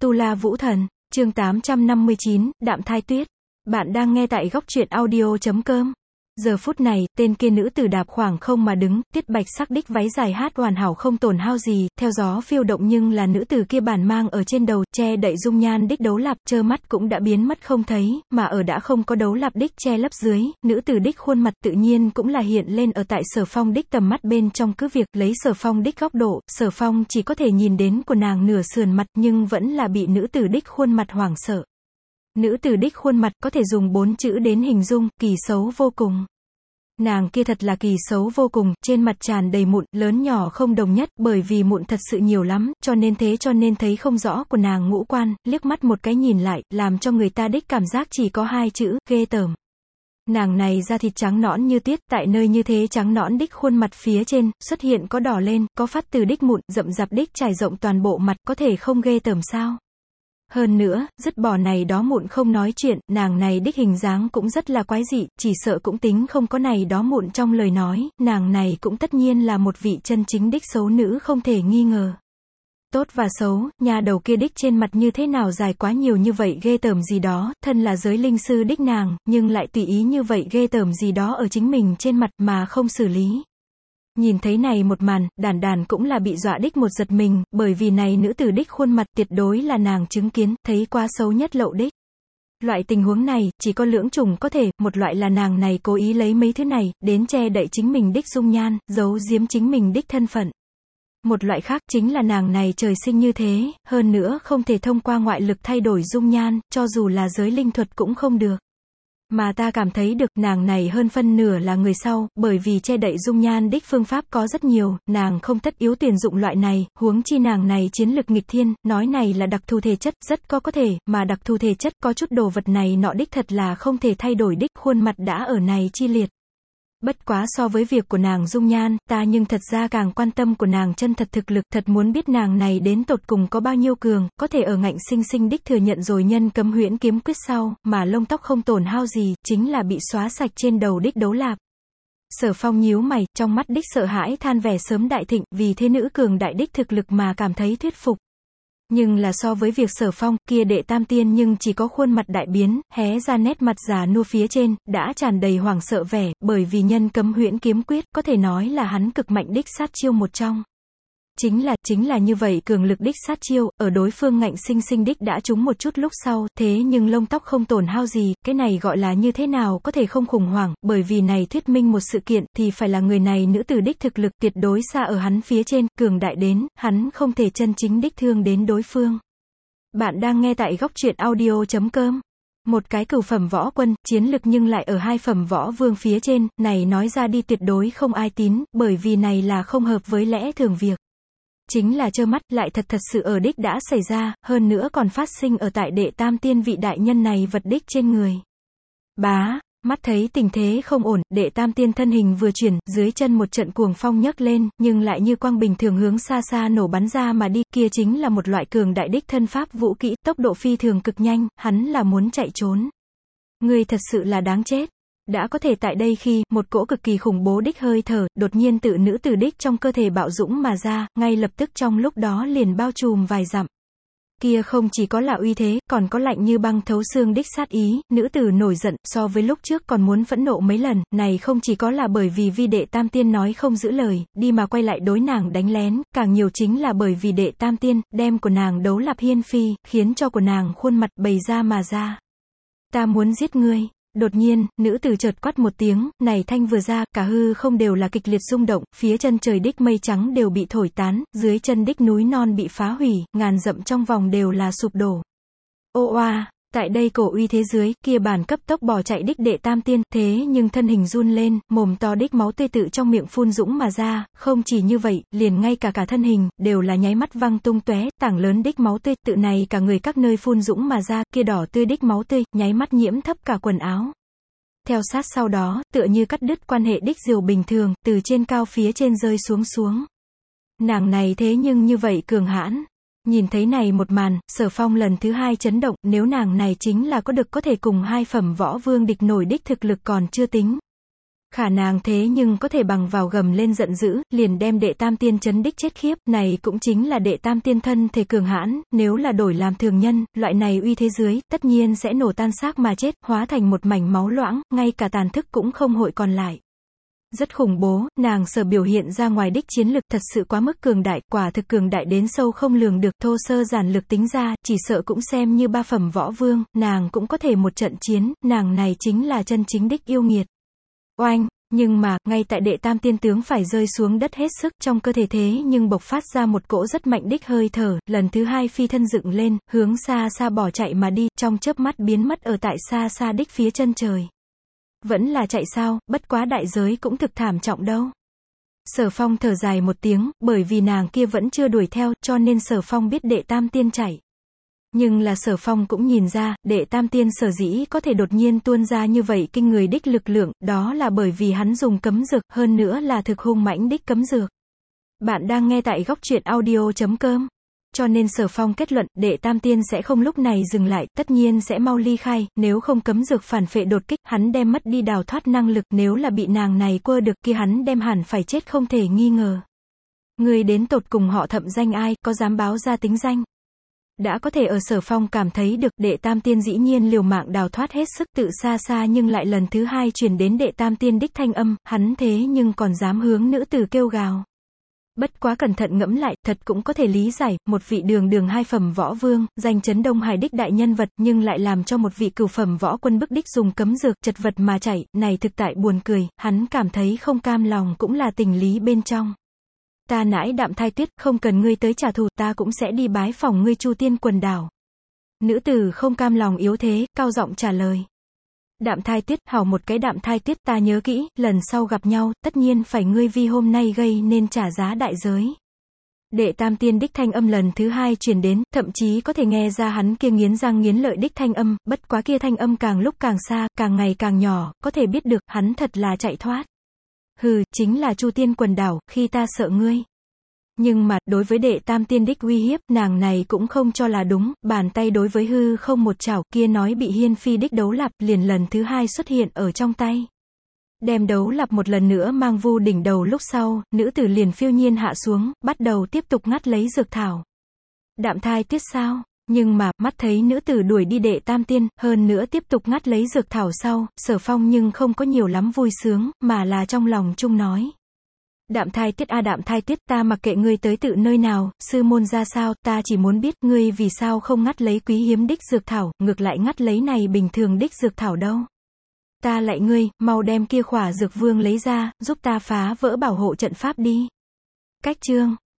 Tu La Vũ Thần, chương 859, Đạm Thai Tuyết. Bạn đang nghe tại góc truyện audio.com. Giờ phút này, tên kia nữ tử đạp khoảng không mà đứng, tiết bạch sắc đích váy dài hát hoàn hảo không tổn hao gì, theo gió phiêu động nhưng là nữ tử kia bản mang ở trên đầu, che đậy dung nhan đích đấu lạp, trơ mắt cũng đã biến mất không thấy, mà ở đã không có đấu lạp đích che lấp dưới, nữ tử đích khuôn mặt tự nhiên cũng là hiện lên ở tại Sở Phong đích tầm mắt bên trong, cứ việc lấy Sở Phong đích góc độ, Sở Phong chỉ có thể nhìn đến của nàng nửa sườn mặt nhưng vẫn là bị nữ tử đích khuôn mặt hoảng sợ. Nữ tử đích khuôn mặt có thể dùng 4 chữ đến hình dung, kỳ xấu vô cùng. Nàng kia thật là kỳ xấu vô cùng, trên mặt tràn đầy mụn, lớn nhỏ không đồng nhất, bởi vì mụn thật sự nhiều lắm, cho nên thấy không rõ của nàng ngũ quan, liếc mắt một cái nhìn lại, làm cho người ta đích cảm giác chỉ có 2 chữ, ghê tởm. Nàng này da thịt trắng nõn như tuyết, tại nơi như thế trắng nõn đích khuôn mặt phía trên, xuất hiện có đỏ lên, có phát từ đích mụn, rậm rạp đích trải rộng toàn bộ mặt, có thể không ghê tởm sao? Hơn nữa, dứt bỏ này đó mụn không nói chuyện, nàng này đích hình dáng cũng rất là quái dị, chỉ sợ cũng tính không có này đó mụn trong lời nói, nàng này cũng tất nhiên là một vị chân chính đích xấu nữ không thể nghi ngờ. Tốt và xấu, nhà đầu kia đích trên mặt như thế nào dài quá nhiều như vậy ghê tởm gì đó, thân là giới linh sư đích nàng, nhưng lại tùy ý như vậy ghê tởm gì đó ở chính mình trên mặt mà không xử lý. Nhìn thấy này một màn, đàn đàn cũng là bị dọa đích một giật mình, bởi vì này nữ tử đích khuôn mặt tuyệt đối là nàng chứng kiến, thấy quá xấu nhất lậu đích. Loại tình huống này, chỉ có lưỡng chủng có thể, một loại là nàng này cố ý lấy mấy thứ này, đến che đậy chính mình đích dung nhan, giấu giếm chính mình đích thân phận. Một loại khác, chính là nàng này trời sinh như thế, hơn nữa không thể thông qua ngoại lực thay đổi dung nhan, cho dù là giới linh thuật cũng không được. Mà ta cảm thấy được, nàng này hơn phân nửa là người sau, bởi vì che đậy dung nhan đích phương pháp có rất nhiều, nàng không tất yếu tuyển dụng loại này, huống chi nàng này chiến lực nghịch thiên, nói này là đặc thù thể chất, rất có thể, mà đặc thù thể chất có chút đồ vật này nọ đích thật là không thể thay đổi đích, khuôn mặt đã ở này chi liệt. Bất quá so với việc của nàng dung nhan, ta nhưng thật ra càng quan tâm của nàng chân thật thực lực, thật muốn biết nàng này đến tột cùng có bao nhiêu cường, có thể ở ngạnh sinh sinh đích thừa nhận rồi nhân cấm huyễn kiếm quyết sau, mà lông tóc không tổn hao gì, chính là bị xóa sạch trên đầu đích đấu lạp. Sở Phong nhíu mày, trong mắt đích sợ hãi than vẻ sớm đại thịnh, vì thế nữ cường đại đích thực lực mà cảm thấy thuyết phục. Nhưng là so với việc Sở Phong, kia đệ tam tiên nhưng chỉ có khuôn mặt đại biến, hé ra nét mặt già nua phía trên, đã tràn đầy hoảng sợ vẻ, bởi vì nhân cấm huyễn kiếm quyết, có thể nói là hắn cực mạnh đích sát chiêu một trong. Chính là như vậy cường lực đích sát chiêu, ở đối phương ngạnh sinh sinh đích đã trúng một chút lúc sau, thế nhưng lông tóc không tổn hao gì, cái này gọi là như thế nào có thể không khủng hoảng, bởi vì này thuyết minh một sự kiện, thì phải là người này nữ tử đích thực lực tuyệt đối xa ở hắn phía trên, cường đại đến, hắn không thể chân chính đích thương đến đối phương. Bạn đang nghe tại góc truyện audio.com. Một cái cửu phẩm võ quân, chiến lực nhưng lại ở 2 phẩm võ vương phía trên, này nói ra đi tuyệt đối không ai tín, bởi vì này là không hợp với lẽ thường việc. Chính là trơ mắt, lại thật sự ở đích đã xảy ra, hơn nữa còn phát sinh ở tại đệ tam tiên vị đại nhân này vật đích trên người. Bá, mắt thấy tình thế không ổn, đệ tam tiên thân hình vừa chuyển, dưới chân một trận cuồng phong nhấc lên, nhưng lại như quang bình thường hướng xa xa nổ bắn ra mà đi, kia chính là một loại cường đại đích thân pháp vũ kỹ, tốc độ phi thường cực nhanh, hắn là muốn chạy trốn. Người thật sự là đáng chết. Đã có thể tại đây khi, một cỗ cực kỳ khủng bố đích hơi thở, đột nhiên tự nữ tử đích trong cơ thể bạo dũng mà ra, ngay lập tức trong lúc đó liền bao trùm vài dặm. Kia không chỉ có là uy thế, còn có lạnh như băng thấu xương đích sát ý, nữ tử nổi giận, so với lúc trước còn muốn phẫn nộ mấy lần, này không chỉ có là bởi vì vi đệ tam tiên nói không giữ lời, đi mà quay lại đối nàng đánh lén, càng nhiều chính là bởi vì đệ tam tiên, đem của nàng đấu lạp hiên phi, khiến cho của nàng khuôn mặt bày ra mà ra. Ta muốn giết ngươi. Đột nhiên, nữ tử chợt quát một tiếng, này thanh vừa ra, cả hư không đều là kịch liệt rung động, phía chân trời đích mây trắng đều bị thổi tán, dưới chân đích núi non bị phá hủy, ngàn dặm trong vòng đều là sụp đổ. Ô oa, tại đây cổ uy thế dưới, kia bản cấp tốc bỏ chạy đích đệ tam tiên, thế nhưng thân hình run lên, mồm to đích máu tươi tự trong miệng phun dũng mà ra, không chỉ như vậy, liền ngay cả thân hình, đều là nháy mắt văng tung tóe, tảng lớn đích máu tươi, tự này cả người các nơi phun dũng mà ra, kia đỏ tươi đích máu tươi, nháy mắt nhiễm thấp cả quần áo. Theo sát sau đó, tựa như cắt đứt quan hệ đích diều bình thường, từ trên cao phía trên rơi xuống. Nàng này thế nhưng như vậy cường hãn. Nhìn thấy này một màn, Sở Phong lần thứ 2 chấn động, nếu nàng này chính là có thể cùng 2 phẩm võ vương địch nổi đích thực lực còn chưa tính. Khả nàng thế nhưng có thể bằng vào gầm lên giận dữ, liền đem đệ tam tiên chấn đích chết khiếp, này cũng chính là đệ tam tiên thân thể cường hãn, nếu là đổi làm thường nhân, loại này uy thế dưới, tất nhiên sẽ nổ tan xác mà chết, hóa thành một mảnh máu loãng, ngay cả tàn thức cũng không hội còn lại. Rất khủng bố, nàng sở biểu hiện ra ngoài đích chiến lực thật sự quá mức cường đại, quả thực cường đại đến sâu không lường được, thô sơ giản lược tính ra, chỉ sợ cũng xem như ba phẩm võ vương, nàng cũng có thể một trận chiến, nàng này chính là chân chính đích yêu nghiệt. Oanh, nhưng mà, ngay tại đệ tam tiên tướng phải rơi xuống đất hết sức, trong cơ thể thế nhưng bộc phát ra một cỗ rất mạnh đích hơi thở, lần thứ hai phi thân dựng lên, hướng xa xa bỏ chạy mà đi, trong chớp mắt biến mất ở tại xa xa đích phía chân trời. Vẫn là chạy sao, bất quá đại giới cũng thực thảm trọng đâu. Sở Phong thở dài một tiếng, bởi vì nàng kia vẫn chưa đuổi theo, cho nên Sở Phong biết đệ tam tiên chạy. Nhưng là Sở Phong cũng nhìn ra, đệ tam tiên sở dĩ có thể đột nhiên tuôn ra như vậy kinh người đích lực lượng, đó là bởi vì hắn dùng cấm dược, hơn nữa là thực hung mãnh đích cấm dược. Bạn đang nghe tại góc truyện audio.com. Cho nên Sở Phong kết luận, đệ tam tiên sẽ không lúc này dừng lại, tất nhiên sẽ mau ly khai, nếu không cấm dược phản phệ đột kích, hắn đem mất đi đào thoát năng lực, nếu là bị nàng này quơ được kia hắn đem hẳn phải chết không thể nghi ngờ. Người đến tột cùng họ Thậm danh ai, có dám báo ra tính danh? Đã có thể ở Sở Phong cảm thấy được, đệ tam tiên dĩ nhiên liều mạng đào thoát hết sức, tự xa xa nhưng lại lần thứ hai truyền đến đệ tam tiên đích thanh âm, hắn thế nhưng còn dám hướng nữ tử kêu gào. Bất quá cẩn thận ngẫm lại, thật cũng có thể lý giải, một vị đường hai phẩm võ vương, danh chấn Đông Hải đích đại nhân vật, nhưng lại làm cho một vị cửu phẩm võ quân bức đích dùng cấm dược, chật vật mà chảy, này thực tại buồn cười, hắn cảm thấy không cam lòng cũng là tình lý bên trong. Ta nãi Đạm Thai Tuyết, không cần ngươi tới trả thù, ta cũng sẽ đi bái phỏng ngươi Chu Tiên quần đảo. Nữ tử không cam lòng yếu thế, cao giọng trả lời. Đạm Thai Tuyết, hảo một cái Đạm Thai Tuyết, ta nhớ kỹ, lần sau gặp nhau, tất nhiên phải ngươi vì hôm nay gây nên trả giá đại giới. Đệ tam tiên đích thanh âm lần thứ hai truyền đến, thậm chí có thể nghe ra hắn kia nghiến răng nghiến lợi đích thanh âm, bất quá kia thanh âm càng lúc càng xa, càng ngày càng nhỏ, có thể biết được, hắn thật là chạy thoát. Hừ, chính là Chu Tiên quần đảo, khi ta sợ ngươi. Nhưng mà, đối với đệ tam tiên đích uy hiếp, nàng này cũng không cho là đúng, bàn tay đối với hư không một chảo, kia nói bị hiên phi đích đấu lạp, liền lần thứ hai xuất hiện ở trong tay. Đem đấu lạp một lần nữa mang vu đỉnh đầu lúc sau, nữ tử liền phiêu nhiên hạ xuống, bắt đầu tiếp tục ngắt lấy dược thảo. Đạm Thai Tuyết sao? Nhưng mà, mắt thấy nữ tử đuổi đi đệ tam tiên, hơn nữa tiếp tục ngắt lấy dược thảo sau, Sở Phong nhưng không có nhiều lắm vui sướng, mà là trong lòng chung nói. Đạm Thai Tuyết a Đạm Thai Tuyết, ta mặc kệ ngươi tới tự nơi nào, sư môn ra sao, ta chỉ muốn biết ngươi vì sao không ngắt lấy quý hiếm đích dược thảo, ngược lại ngắt lấy này bình thường đích dược thảo đâu. Ta lạy ngươi, mau đem kia khỏa dược vương lấy ra, giúp ta phá vỡ bảo hộ trận pháp đi. Cách chương